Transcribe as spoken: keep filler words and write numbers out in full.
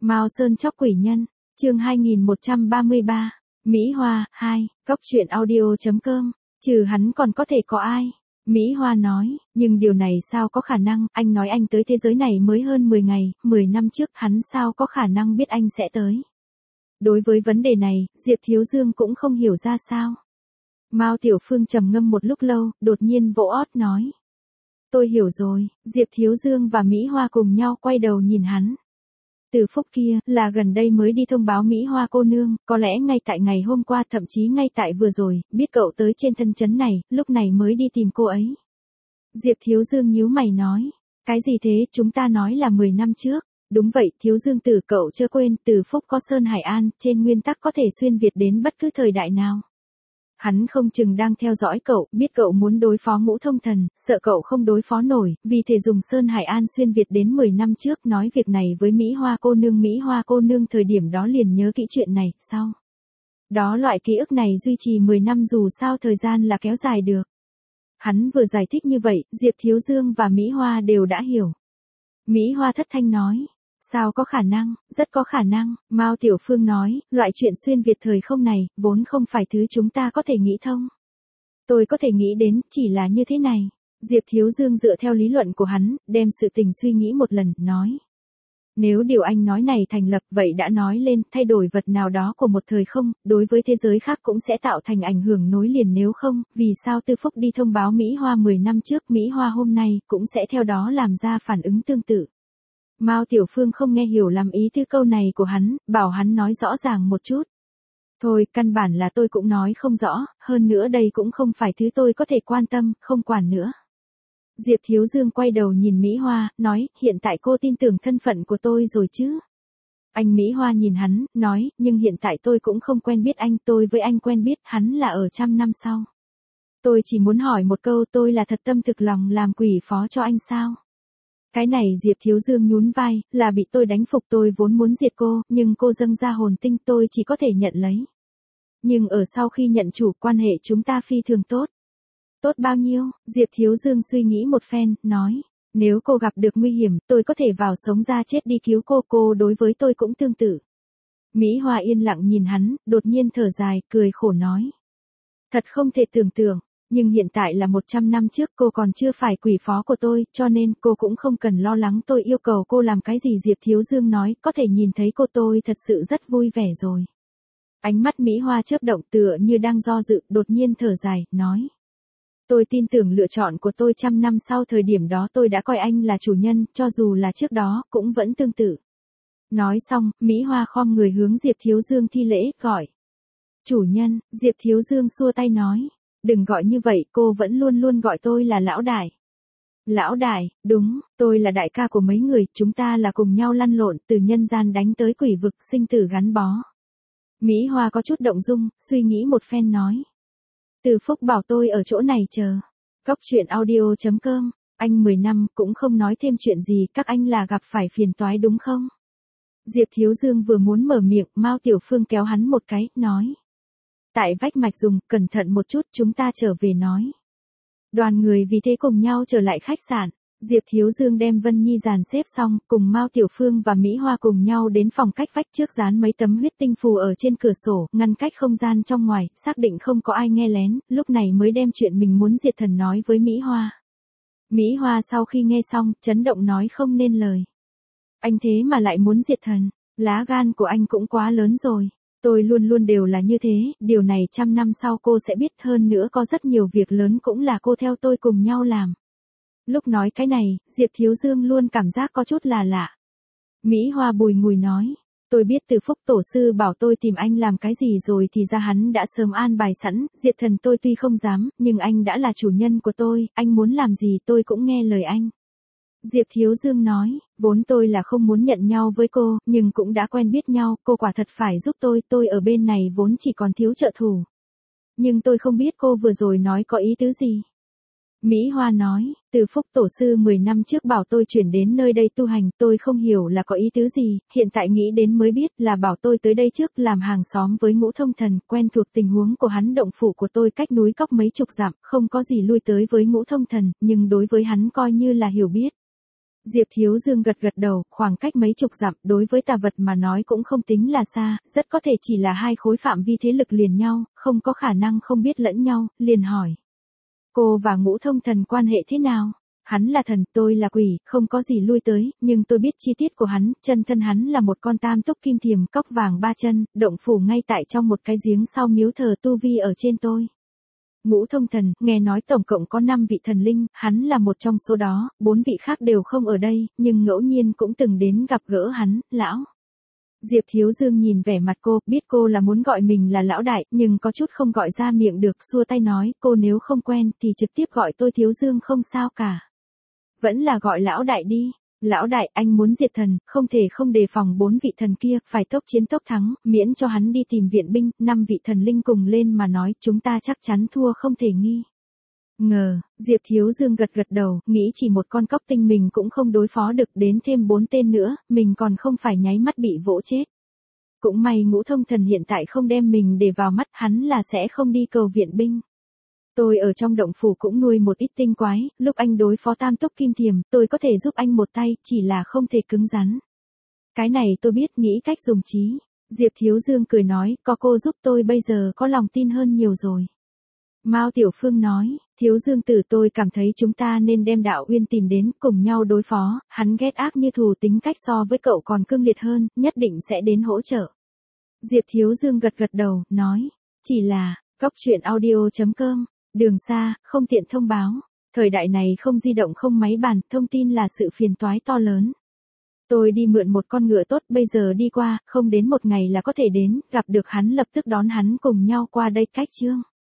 Mao Sơn chóc quỷ nhân, chương hai nghìn một trăm ba mươi ba, Mỹ Hoa, hai, Cóc truyện audio chấm com, trừ hắn còn có thể có ai? Mỹ Hoa nói, nhưng điều này sao có khả năng, anh nói anh tới thế giới này mới hơn mười ngày, mười năm trước hắn sao có khả năng biết anh sẽ tới. Đối với vấn đề này, Diệp Thiếu Dương cũng không hiểu ra sao. Mao Tiểu Phương trầm ngâm một lúc lâu, đột nhiên vỗ ót nói. Tôi hiểu rồi, Diệp Thiếu Dương và Mỹ Hoa cùng nhau quay đầu nhìn hắn. Từ Phúc kia, là gần đây mới đi thông báo Mỹ Hoa cô nương, có lẽ ngay tại ngày hôm qua thậm chí ngay tại vừa rồi, biết cậu tới trên thân chấn này, lúc này mới đi tìm cô ấy. Diệp Thiếu Dương nhíu mày nói, cái gì thế, chúng ta nói là mười năm trước. Đúng vậy, Thiếu Dương tử cậu chưa quên, Từ Phúc có Sơn Hải An, trên nguyên tắc có thể xuyên Việt đến bất cứ thời đại nào. Hắn không chừng đang theo dõi cậu, biết cậu muốn đối phó Ngũ Thông Thần, sợ cậu không đối phó nổi, vì thể dùng Sơn Hải An xuyên Việt đến mười năm trước, nói việc này với Mỹ Hoa cô nương. Mỹ Hoa cô nương thời điểm đó liền nhớ kỹ chuyện này, sau đó loại ký ức này duy trì mười năm, dù sao thời gian là kéo dài được. Hắn vừa giải thích như vậy, Diệp Thiếu Dương và Mỹ Hoa đều đã hiểu. Mỹ Hoa thất thanh nói. Sao có khả năng, rất có khả năng, Mao Tiểu Phương nói, loại chuyện xuyên Việt thời không này, vốn không phải thứ chúng ta có thể nghĩ thông. Tôi có thể nghĩ đến, chỉ là như thế này. Diệp Thiếu Dương dựa theo lý luận của hắn, đem sự tình suy nghĩ một lần, nói. Nếu điều anh nói này thành lập, vậy đã nói lên, thay đổi vật nào đó của một thời không, đối với thế giới khác cũng sẽ tạo thành ảnh hưởng nối liền, nếu không, vì sao Tư Phúc đi thông báo Mỹ Hoa mười năm trước, Mỹ Hoa hôm nay, cũng sẽ theo đó làm ra phản ứng tương tự. Mao Tiểu Phương không nghe hiểu lắm ý tứ câu này của hắn, bảo hắn nói rõ ràng một chút. Thôi, căn bản là tôi cũng nói không rõ, hơn nữa đây cũng không phải thứ tôi có thể quan tâm, không quản nữa. Diệp Thiếu Dương quay đầu nhìn Mỹ Hoa, nói, hiện tại cô tin tưởng thân phận của tôi rồi chứ? Anh Mỹ Hoa nhìn hắn, nói, nhưng hiện tại tôi cũng không quen biết anh, tôi với anh quen biết, hắn là ở trăm năm sau. Tôi chỉ muốn hỏi một câu, tôi là thật tâm thực lòng làm quỷ phó cho anh sao? Cái này Diệp Thiếu Dương nhún vai, là bị tôi đánh phục, tôi vốn muốn diệt cô, nhưng cô dâng ra hồn tinh, tôi chỉ có thể nhận lấy. Nhưng ở sau khi nhận chủ, quan hệ chúng ta phi thường tốt. Tốt bao nhiêu? Diệp Thiếu Dương suy nghĩ một phen, nói, nếu cô gặp được nguy hiểm, tôi có thể vào sống ra chết đi cứu cô, cô đối với tôi cũng tương tự. Mỹ Hoa yên lặng nhìn hắn, đột nhiên thở dài, cười khổ nói. Thật không thể tưởng tượng. Nhưng hiện tại là một trăm năm trước, cô còn chưa phải quỷ phó của tôi, cho nên cô cũng không cần lo lắng tôi yêu cầu cô làm cái gì. Diệp Thiếu Dương nói, có thể nhìn thấy cô tôi thật sự rất vui vẻ rồi. Ánh mắt Mỹ Hoa chớp động tựa như đang do dự, đột nhiên thở dài, nói. Tôi tin tưởng lựa chọn của tôi, trăm năm sau thời điểm đó tôi đã coi anh là chủ nhân, cho dù là trước đó, cũng vẫn tương tự. Nói xong, Mỹ Hoa khom người hướng Diệp Thiếu Dương thi lễ, gọi. Chủ nhân, Diệp Thiếu Dương xua tay nói. Đừng gọi như vậy, cô vẫn luôn luôn gọi tôi là lão đại. Lão đại, đúng, tôi là đại ca của mấy người, chúng ta là cùng nhau lăn lộn, từ nhân gian đánh tới quỷ vực, sinh tử gắn bó. Mỹ Hoa có chút động dung, suy nghĩ một phen nói. Từ Phúc bảo tôi ở chỗ này chờ. Cóc truyện audio chấm com, anh mười năm, cũng không nói thêm chuyện gì, các anh là gặp phải phiền toái đúng không? Diệp Thiếu Dương vừa muốn mở miệng, Mao Tiểu Phương kéo hắn một cái, nói. Tại vách mạch dùng, cẩn thận một chút, chúng ta trở về nói. Đoàn người vì thế cùng nhau trở lại khách sạn. Diệp Thiếu Dương đem Vân Nhi dàn xếp xong, cùng Mao Tiểu Phương và Mỹ Hoa cùng nhau đến phòng cách vách, trước dán mấy tấm huyết tinh phù ở trên cửa sổ, ngăn cách không gian trong ngoài, xác định không có ai nghe lén, lúc này mới đem chuyện mình muốn diệt thần nói với Mỹ Hoa. Mỹ Hoa sau khi nghe xong, chấn động nói không nên lời. Anh thế mà lại muốn diệt thần, lá gan của anh cũng quá lớn rồi. Tôi luôn luôn đều là như thế, điều này trăm năm sau cô sẽ biết, hơn nữa có rất nhiều việc lớn cũng là cô theo tôi cùng nhau làm. Lúc nói cái này, Diệp Thiếu Dương luôn cảm giác có chút là lạ. Mỹ Hoa bùi ngùi nói, tôi biết Từ Phúc tổ sư bảo tôi tìm anh làm cái gì rồi, thì ra hắn đã sớm an bài sẵn, diệt thần tôi tuy không dám, nhưng anh đã là chủ nhân của tôi, anh muốn làm gì tôi cũng nghe lời anh. Diệp Thiếu Dương nói, vốn tôi là không muốn nhận nhau với cô, nhưng cũng đã quen biết nhau, cô quả thật phải giúp tôi, tôi ở bên này vốn chỉ còn thiếu trợ thủ. Nhưng tôi không biết cô vừa rồi nói có ý tứ gì. Mỹ Hoa nói, Từ Phúc tổ sư mười năm trước bảo tôi chuyển đến nơi đây tu hành, tôi không hiểu là có ý tứ gì, hiện tại nghĩ đến mới biết là bảo tôi tới đây trước làm hàng xóm với Ngũ Thông Thần, quen thuộc tình huống của hắn. Động phủ của tôi cách núi Cóc mấy chục dặm, không có gì lui tới với Ngũ Thông Thần, nhưng đối với hắn coi như là hiểu biết. Diệp Thiếu Dương gật gật đầu, khoảng cách mấy chục dặm đối với tà vật mà nói cũng không tính là xa, rất có thể chỉ là hai khối phạm vi thế lực liền nhau, không có khả năng không biết lẫn nhau, liền hỏi. Cô và Ngũ Thông Thần quan hệ thế nào? Hắn là thần, tôi là quỷ, không có gì lui tới, nhưng tôi biết chi tiết của hắn, chân thân hắn là một con tam túc kim thiềm cóc vàng ba chân, động phủ ngay tại trong một cái giếng sau miếu thờ tu vi ở trên tôi. Ngũ Thông Thần, nghe nói tổng cộng có năm vị thần linh, hắn là một trong số đó, bốn vị khác đều không ở đây, nhưng ngẫu nhiên cũng từng đến gặp gỡ hắn, lão. Diệp Thiếu Dương nhìn vẻ mặt cô, biết cô là muốn gọi mình là lão đại, nhưng có chút không gọi ra miệng được, xua tay nói, cô nếu không quen thì trực tiếp gọi tôi Thiếu Dương không sao cả. Vẫn là gọi lão đại đi. Lão đại, anh muốn diệt thần, không thể không đề phòng bốn vị thần kia, phải tốc chiến tốc thắng, miễn cho hắn đi tìm viện binh, năm vị thần linh cùng lên mà nói, chúng ta chắc chắn thua không thể nghi. Ngờ, Diệp Thiếu Dương gật gật đầu, nghĩ chỉ một con cóc tinh mình cũng không đối phó được, đến thêm bốn tên nữa, mình còn không phải nháy mắt bị vỗ chết. Cũng may Ngũ Thông Thần hiện tại không đem mình để vào mắt, hắn là sẽ không đi cầu viện binh. Tôi ở trong động phủ cũng nuôi một ít tinh quái, lúc anh đối phó tam túc kim thiềm, tôi có thể giúp anh một tay, chỉ là không thể cứng rắn. Cái này tôi biết, nghĩ cách dùng trí. Diệp Thiếu Dương cười nói, có cô giúp tôi bây giờ có lòng tin hơn nhiều rồi. Mao Tiểu Phương nói, Thiếu Dương tử, tôi cảm thấy chúng ta nên đem Đạo Uyên tìm đến, cùng nhau đối phó, hắn ghét ác như thù, tính cách so với cậu còn cương liệt hơn, nhất định sẽ đến hỗ trợ. Diệp Thiếu Dương gật gật đầu, nói, chỉ là, cóc truyện audio chấm com. Đường xa, không tiện thông báo. Thời đại này không di động không máy bàn, thông tin là sự phiền toái to lớn. Tôi đi mượn một con ngựa tốt, bây giờ đi qua, không đến một ngày là có thể đến, gặp được hắn lập tức đón hắn cùng nhau qua đây cách chương.